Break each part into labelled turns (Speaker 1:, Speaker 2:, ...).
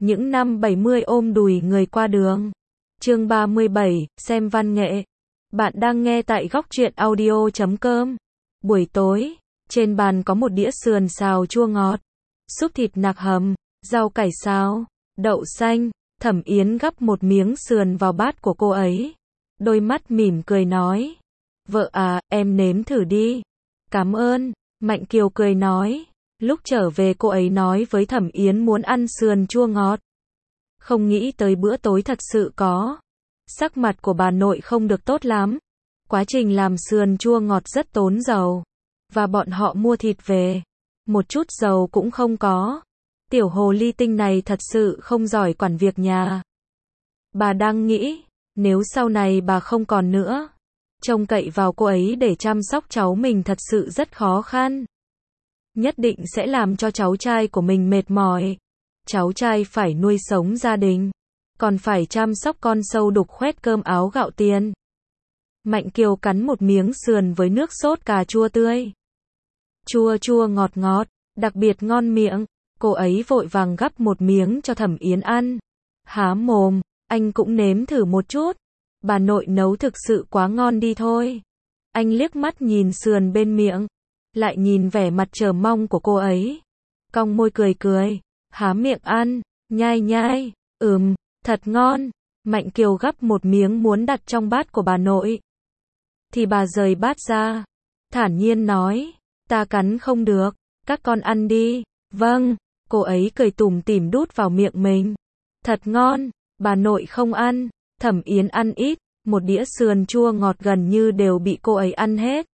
Speaker 1: Những năm 70 ôm đùi người qua đường. Chương 37, xem văn nghệ. Bạn đang nghe tại góc truyện audio.com. Buổi tối, trên bàn có một đĩa sườn xào chua ngọt, súp thịt nạc hầm, rau cải xào, đậu xanh. Thẩm Yến gắp một miếng sườn vào bát của cô ấy. Đôi mắt mỉm cười nói. Vợ à, em nếm thử đi. Cảm ơn. Mạnh Kiều cười nói. Lúc trở về cô ấy nói với Thẩm Yến muốn ăn sườn chua ngọt. Không nghĩ tới bữa tối thật sự có. Sắc mặt của bà nội không được tốt lắm. Quá trình làm sườn chua ngọt rất tốn dầu. Và bọn họ mua thịt về. Một chút dầu cũng không có. Tiểu hồ ly tinh này thật sự không giỏi quản việc nhà. Bà đang nghĩ, nếu sau này bà không còn nữa, trông cậy vào cô ấy để chăm sóc cháu mình thật sự rất khó khăn. Nhất định sẽ làm cho cháu trai của mình mệt mỏi. Cháu trai phải nuôi sống gia đình, còn phải chăm sóc con sâu đục khoét cơm áo gạo tiền. Mạnh Kiều cắn một miếng sườn với nước sốt cà chua tươi. Chua chua ngọt ngọt, đặc biệt ngon miệng. Cô ấy vội vàng gắp một miếng cho Thẩm Yến ăn. Há mồm, anh cũng nếm thử một chút. Bà nội nấu thực sự quá ngon đi thôi. Anh liếc mắt nhìn sườn bên miệng, lại nhìn vẻ mặt chờ mong của cô ấy. Cong môi cười cười, há miệng ăn, nhai nhai, thật ngon. Mạnh Kiều gắp một miếng muốn đặt trong bát của bà nội. Thì bà rời bát ra, thản nhiên nói, ta cắn không được, các con ăn đi. Vâng, cô ấy cười tủm tỉm đút vào miệng mình. Thật ngon, bà nội không ăn, Thẩm Yến ăn ít, một đĩa sườn chua ngọt gần như đều bị cô ấy ăn hết.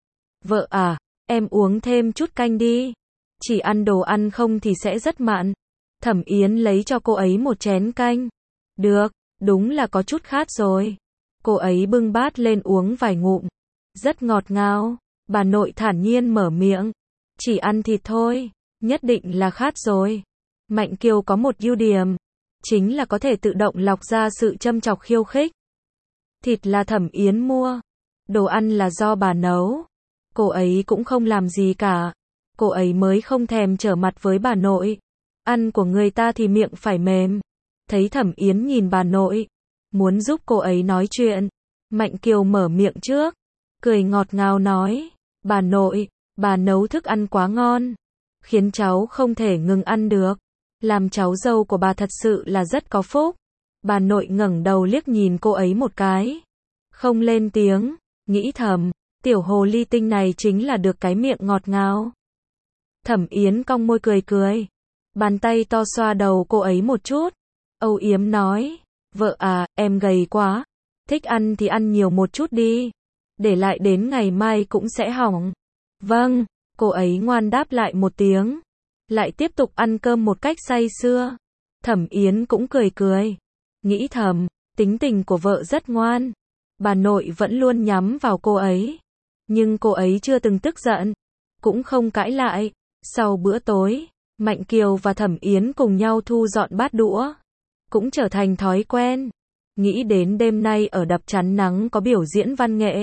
Speaker 1: Vợ à, em uống thêm chút canh đi. Chỉ ăn đồ ăn không thì sẽ rất mặn. Thẩm Yến lấy cho cô ấy một chén canh. Được, đúng là có chút khát rồi. Cô ấy bưng bát lên uống vài ngụm. Rất ngọt ngào, bà nội thản nhiên mở miệng. Chỉ ăn thịt thôi, nhất định là khát rồi. Mạnh Kiều có một ưu điểm, chính là có thể tự động lọc ra sự châm chọc khiêu khích. Thịt là Thẩm Yến mua, đồ ăn là do bà nấu. Cô ấy cũng không làm gì cả. Cô ấy mới không thèm trở mặt với bà nội. Ăn của người ta thì miệng phải mềm. Thấy Thẩm Yến nhìn bà nội, muốn giúp cô ấy nói chuyện. Mạnh Kiều mở miệng trước, cười ngọt ngào nói, bà nội, bà nấu thức ăn quá ngon, khiến cháu không thể ngừng ăn được. Làm cháu dâu của bà thật sự là rất có phúc. Bà nội ngẩng đầu liếc nhìn cô ấy một cái, không lên tiếng, nghĩ thầm, tiểu hồ ly tinh này chính là được cái miệng ngọt ngào. Thẩm Yến cong môi cười cười, bàn tay to xoa đầu cô ấy một chút, âu yếm nói, vợ à, em gầy quá, thích ăn thì ăn nhiều một chút đi, để lại đến ngày mai cũng sẽ hỏng. Vâng, cô ấy ngoan đáp lại một tiếng, lại tiếp tục ăn cơm một cách say sưa. Thẩm Yến cũng cười cười, nghĩ thầm, tính tình của vợ rất ngoan. Bà nội vẫn luôn nhắm vào cô ấy, nhưng cô ấy chưa từng tức giận, cũng không cãi lại. Sau bữa tối, Mạnh Kiều và Thẩm Yến cùng nhau thu dọn bát đũa, cũng trở thành thói quen. Nghĩ đến đêm nay ở đập chắn nắng có biểu diễn văn nghệ,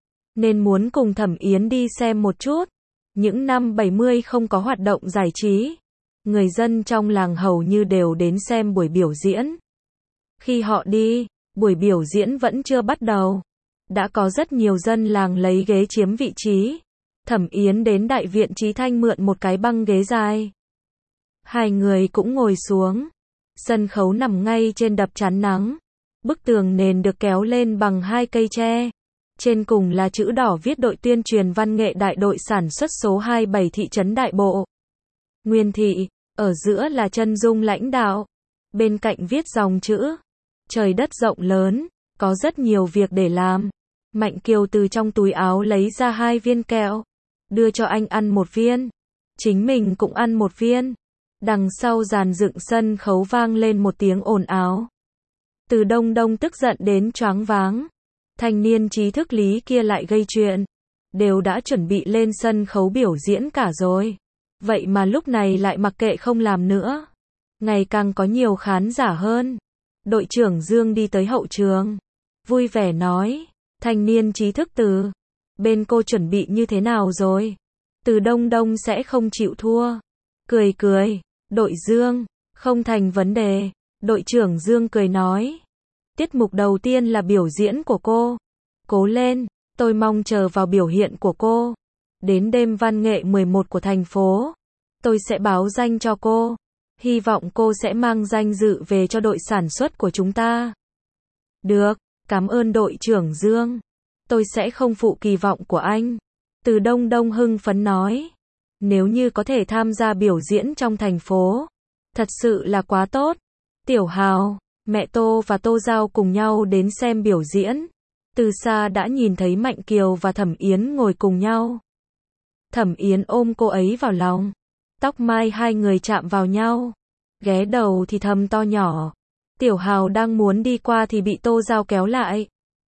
Speaker 1: nên muốn cùng Thẩm Yến đi xem một chút. Những năm 70 không có hoạt động giải trí, người dân trong làng hầu như đều đến xem buổi biểu diễn. Khi họ đi, buổi biểu diễn vẫn chưa bắt đầu. Đã có rất nhiều dân làng lấy ghế chiếm vị trí. Thẩm Yến đến đại viện Chí Thanh mượn một cái băng ghế dài. Hai người cũng ngồi xuống. Sân khấu nằm ngay trên đập chắn nắng. Bức tường nền được kéo lên bằng hai cây tre. Trên cùng là chữ đỏ viết đội tuyên truyền văn nghệ đại đội sản xuất số 27 thị trấn Đại Bộ, Nguyên Thị. Ở giữa là chân dung lãnh đạo. Bên cạnh viết dòng chữ, trời đất rộng lớn, có rất nhiều việc để làm. Mạnh Kiều từ trong túi áo lấy ra 2 viên kẹo, đưa cho anh ăn một viên, chính mình cũng ăn một viên. Đằng sau dàn dựng sân khấu vang lên một tiếng ồn ào. Từ Đông Đông tức giận đến choáng váng. Thanh niên trí thức Lý kia lại gây chuyện. Đều đã chuẩn bị lên sân khấu biểu diễn cả rồi. Vậy mà lúc này lại mặc kệ không làm nữa. Ngày càng có nhiều khán giả hơn. Đội trưởng Dương đi tới hậu trường, vui vẻ nói, thanh niên trí thức Từ, bên cô chuẩn bị như thế nào rồi? Từ Đông Đông sẽ không chịu thua. Cười cười, đội Dương, Không thành vấn đề, đội trưởng Dương cười nói. Tiết mục đầu tiên là biểu diễn của cô. Cố lên, tôi mong chờ vào biểu hiện của cô. Đến đêm văn nghệ 11 của thành phố, tôi sẽ báo danh cho cô. Hy vọng cô sẽ mang danh dự về cho đội sản xuất của chúng ta. Được, cảm ơn đội trưởng Dương. Tôi sẽ không phụ kỳ vọng của anh. Từ Đông Đông hưng phấn nói. Nếu như có thể tham gia biểu diễn trong thành phố, thật sự là quá tốt. Tiểu Hào, mẹ Tô và Tô Giao cùng nhau đến xem biểu diễn. Từ xa đã nhìn thấy Mạnh Kiều và Thẩm Yến ngồi cùng nhau. Thẩm Yến ôm cô ấy vào lòng. Tóc mai hai người chạm vào nhau. Ghé đầu thì thầm to nhỏ. Tiểu Hào đang muốn đi qua thì bị Tô Giao kéo lại.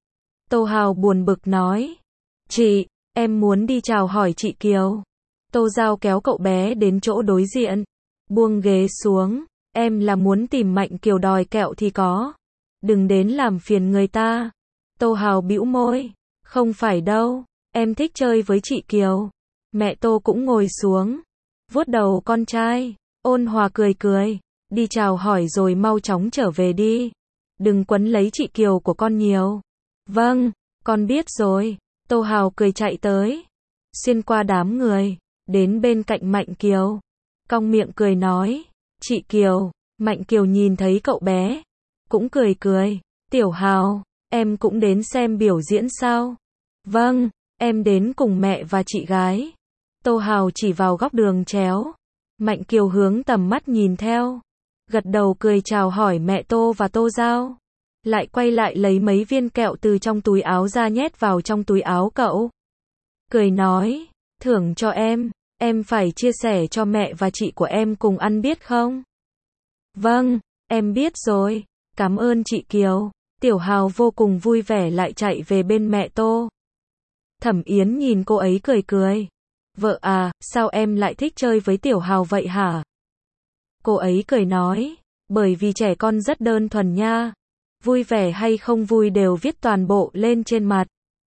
Speaker 1: Tô Hào buồn bực nói. Chị, em muốn đi chào hỏi chị Kiều. Tô Giao kéo cậu bé đến chỗ đối diện. Buông ghế xuống. Em là muốn tìm Mạnh Kiều đòi kẹo thì có. Đừng đến làm phiền người ta. Tô Hào bĩu môi. Không phải đâu. Em thích chơi với chị Kiều. Mẹ Tô cũng ngồi xuống. Vuốt đầu con trai. Ôn hòa cười cười. Đi chào hỏi rồi mau chóng trở về đi. Đừng quấn lấy chị Kiều của con nhiều. Vâng, con biết rồi. Tô Hào cười chạy tới. Xuyên qua đám người. Đến bên cạnh Mạnh Kiều. Cong miệng cười nói. Chị Kiều. Mạnh Kiều nhìn thấy cậu bé. Cũng cười cười. Tiểu Hào, em cũng đến xem biểu diễn sao? Vâng, em đến cùng mẹ và chị gái. Tô Hào chỉ vào góc đường chéo. Mạnh Kiều hướng tầm mắt nhìn theo. Gật đầu cười chào hỏi mẹ Tô và Tô Giao. Lại quay lại lấy mấy viên kẹo từ trong túi áo ra nhét vào trong túi áo cậu. Cười nói, thưởng cho em phải chia sẻ cho mẹ và chị của em cùng ăn biết không? Vâng, em biết rồi, cảm ơn chị Kiều. Tiểu Hào vô cùng vui vẻ lại chạy về bên mẹ Tô. Thẩm Yến nhìn cô ấy cười cười. Vợ à, sao em lại thích chơi với Tiểu Hào vậy hả? Cô ấy cười nói, bởi vì trẻ con rất đơn thuần nha. Vui vẻ hay không vui đều viết toàn bộ lên trên mặt.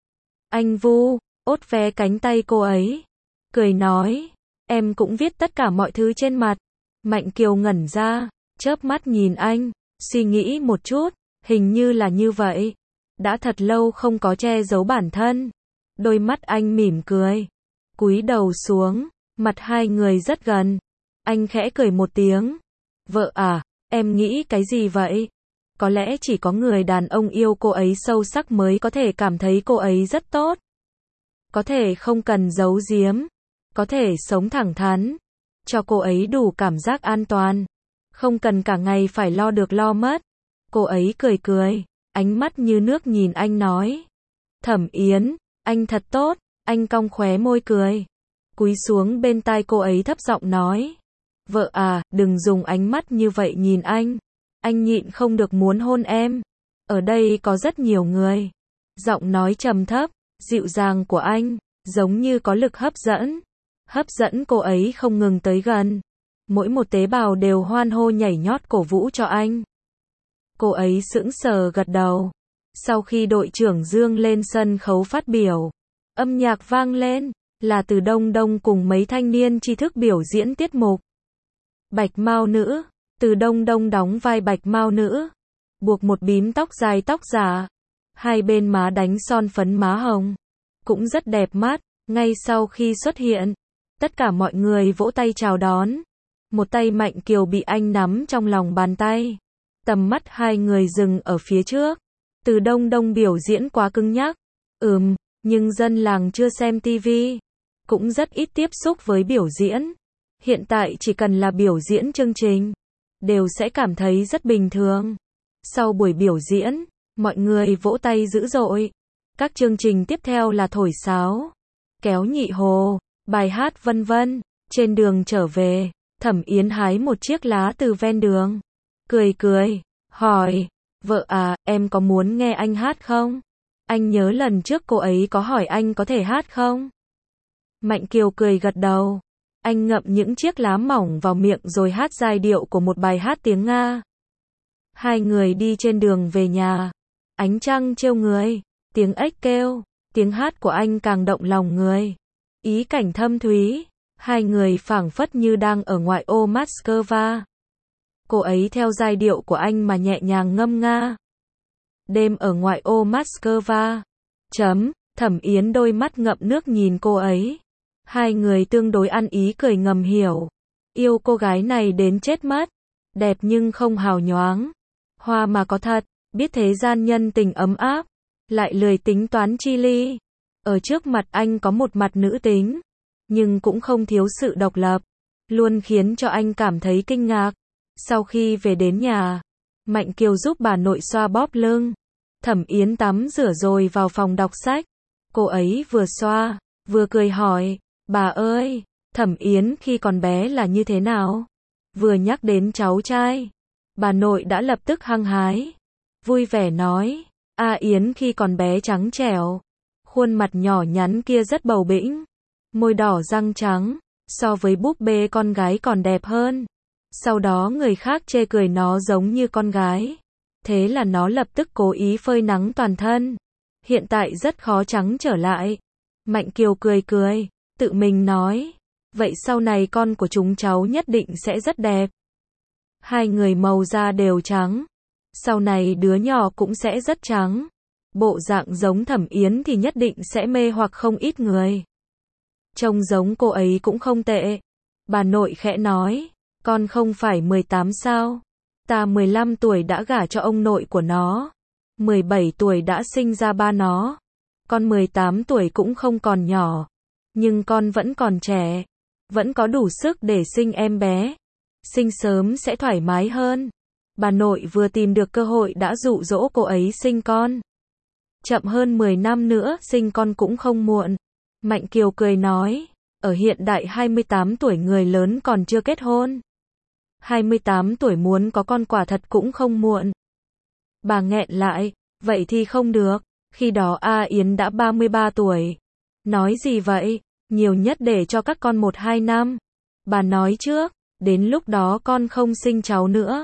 Speaker 1: Anh Vu, ốt vé cánh tay cô ấy. Cười nói, em cũng viết tất cả mọi thứ trên mặt. Mạnh Kiều ngẩn ra, chớp mắt nhìn anh, suy nghĩ một chút, hình như là như vậy. Đã thật lâu không có che giấu bản thân. Đôi mắt anh mỉm cười. Cúi đầu xuống, mặt hai người rất gần. Anh khẽ cười một tiếng. Vợ à, em nghĩ cái gì vậy? Có lẽ chỉ có người đàn ông yêu cô ấy sâu sắc mới có thể cảm thấy cô ấy rất tốt. Có thể không cần giấu giếm. Có thể sống thẳng thắn. Cho cô ấy đủ cảm giác an toàn. Không cần cả ngày phải lo được lo mất. Cô ấy cười cười. Ánh mắt như nước nhìn anh nói. Thẩm Yến, anh thật tốt. Anh cong khóe môi cười. Cúi xuống bên tai cô ấy thấp giọng nói. Vợ à, đừng dùng ánh mắt như vậy nhìn anh. Anh nhịn không được muốn hôn em. Ở đây có rất nhiều người. Giọng nói trầm thấp, dịu dàng của anh, giống như có lực hấp dẫn. Hấp dẫn cô ấy không ngừng tới gần. Mỗi một tế bào đều hoan hô nhảy nhót cổ vũ cho anh. Cô ấy sững sờ gật đầu. Sau khi đội trưởng Dương lên sân khấu phát biểu, âm nhạc vang lên, là Từ Đông Đông cùng mấy thanh niên tri thức biểu diễn tiết mục. Bạch Mao nữ, Từ Đông Đông đóng vai Bạch Mao nữ, buộc một bím tóc dài tóc giả, hai bên má đánh son phấn má hồng, cũng rất đẹp mắt. Ngay sau khi xuất hiện, tất cả mọi người vỗ tay chào đón. Một tay Mạnh Kiều bị anh nắm trong lòng bàn tay. Tầm mắt hai người dừng ở phía trước. Từ Đông Đông biểu diễn quá cứng nhắc. Nhưng dân làng chưa xem tivi, cũng rất ít tiếp xúc với biểu diễn. Hiện tại chỉ cần là biểu diễn chương trình, đều sẽ cảm thấy rất bình thường. Sau buổi biểu diễn, mọi người vỗ tay dữ dội. Các chương trình tiếp theo là thổi sáo, kéo nhị hồ, bài hát vân vân. Trên đường trở về, Thẩm Yến hái một chiếc lá từ ven đường. Cười cười, hỏi, vợ à, em có muốn nghe anh hát không? Anh nhớ lần trước cô ấy có hỏi anh có thể hát không? Mạnh Kiều cười gật đầu. Anh ngậm những chiếc lá mỏng vào miệng rồi hát giai điệu của một bài hát tiếng Nga. Hai người đi trên đường về nhà. Ánh trăng trêu người, tiếng ếch kêu, tiếng hát của anh càng động lòng người. Ý cảnh thâm thúy, hai người phảng phất như đang ở ngoại ô Moscow. Cô ấy theo giai điệu của anh mà nhẹ nhàng ngâm nga. Đêm ở ngoại ô Moscow. Thẩm Yến đôi mắt ngậm nước nhìn cô ấy. Hai người tương đối ăn ý cười ngầm hiểu. Yêu cô gái này đến chết mất. Đẹp nhưng không hào nhoáng. Hoa mà có thật, biết thế gian nhân tình ấm áp. Lại lười tính toán chi ly. Ở trước mặt anh có một mặt nữ tính. Nhưng cũng không thiếu sự độc lập. Luôn khiến cho anh cảm thấy kinh ngạc. Sau khi về đến nhà, Mạnh Kiều giúp bà nội xoa bóp lưng. Thẩm Yến tắm rửa rồi vào phòng đọc sách. Cô ấy vừa xoa, vừa cười hỏi, bà ơi, Thẩm Yến khi còn bé là như thế nào? Vừa nhắc đến cháu trai, bà nội đã lập tức hăng hái. Vui vẻ nói, A Yến khi còn bé trắng trẻo. Khuôn mặt nhỏ nhắn kia rất bầu bĩnh. Môi đỏ răng trắng, so với búp bê con gái còn đẹp hơn. Sau đó người khác chê cười nó giống như con gái. Thế là nó lập tức cố ý phơi nắng toàn thân. Hiện tại rất khó trắng trở lại. Mạnh Kiều cười cười, tự mình nói. Vậy sau này con của chúng cháu nhất định sẽ rất đẹp. Hai người màu da đều trắng. Sau này đứa nhỏ cũng sẽ rất trắng. Bộ dạng giống Thẩm Yến thì nhất định sẽ mê hoặc không ít người. Trông giống cô ấy cũng không tệ. Bà nội khẽ nói, con không phải 18 sao? Ta 15 tuổi đã gả cho ông nội của nó. 17 tuổi đã sinh ra ba nó. Con 18 tuổi cũng không còn nhỏ. Nhưng con vẫn còn trẻ. Vẫn có đủ sức để sinh em bé. Sinh sớm sẽ thoải mái hơn. Bà nội vừa tìm được cơ hội đã dụ dỗ cô ấy sinh con. Chậm hơn 10 năm nữa sinh con cũng không muộn. Mạnh Kiều cười nói, ở hiện đại 28 tuổi người lớn còn chưa kết hôn. 28 tuổi muốn có con quả thật cũng không muộn. Bà nghẹn lại, vậy thì không được, khi đó A Yến đã 33 tuổi. Nói gì vậy, nhiều nhất để cho các con 1-2 năm. Bà nói trước, đến lúc đó con không sinh cháu nữa.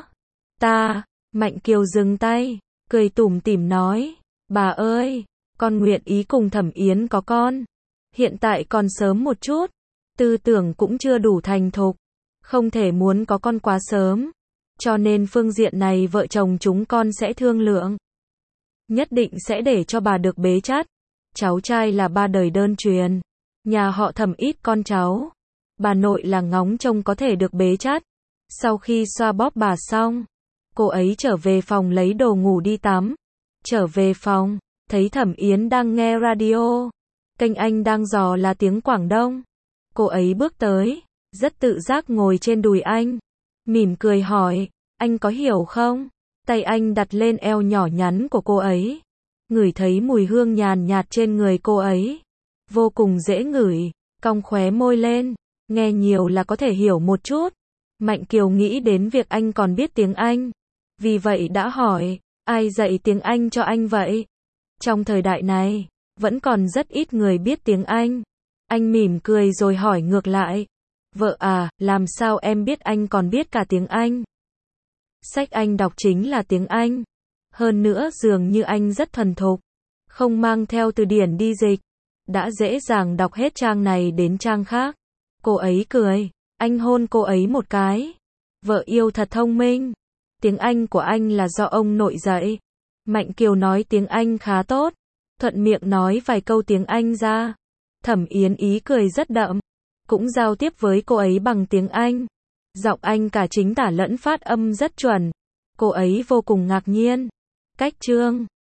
Speaker 1: Mạnh Kiều dừng tay, cười tủm tỉm nói, bà ơi, con nguyện ý cùng Thẩm Yến có con. Hiện tại còn sớm một chút, tư tưởng cũng chưa đủ thành thục, không thể muốn có con quá sớm. Cho nên phương diện này vợ chồng chúng con sẽ thương lượng. Nhất định sẽ để cho bà được bế chắt. Cháu trai là 3 đời đơn truyền. Nhà họ Thẩm ít con cháu. Bà nội là ngóng trông có thể được bế chắt. Sau khi xoa bóp bà xong, cô ấy trở về phòng lấy đồ ngủ đi tắm. Trở về phòng, thấy Thẩm Yến đang nghe radio. Kênh anh đang dò là tiếng Quảng Đông. Cô ấy bước tới, rất tự giác ngồi trên đùi anh. Mỉm cười hỏi, anh có hiểu không? Tay anh đặt lên eo nhỏ nhắn của cô ấy. Ngửi thấy mùi hương nhàn nhạt trên người cô ấy. Vô cùng dễ ngửi, cong khóe môi lên. Nghe nhiều là có thể hiểu một chút. Mạnh Kiều nghĩ đến việc anh còn biết tiếng Anh. Vì vậy đã hỏi, ai dạy tiếng Anh cho anh vậy? Trong thời đại này, vẫn còn rất ít người biết tiếng Anh. Anh mỉm cười rồi hỏi ngược lại. Vợ à, làm sao em biết anh còn biết cả tiếng Anh? Sách anh đọc chính là tiếng Anh. Hơn nữa dường như anh rất thuần thục. Không mang theo từ điển đi dịch. Đã dễ dàng đọc hết trang này đến trang khác. Cô ấy cười. Anh hôn cô ấy một cái. Vợ yêu thật thông minh. Tiếng Anh của anh là do ông nội dạy. Mạnh Kiều nói tiếng Anh khá tốt. Thuận miệng nói vài câu tiếng Anh ra. Thẩm Yến ý cười rất đậm. Cũng giao tiếp với cô ấy bằng tiếng Anh. Giọng anh cả chính tả lẫn phát âm rất chuẩn. Cô ấy vô cùng ngạc nhiên. Cách chương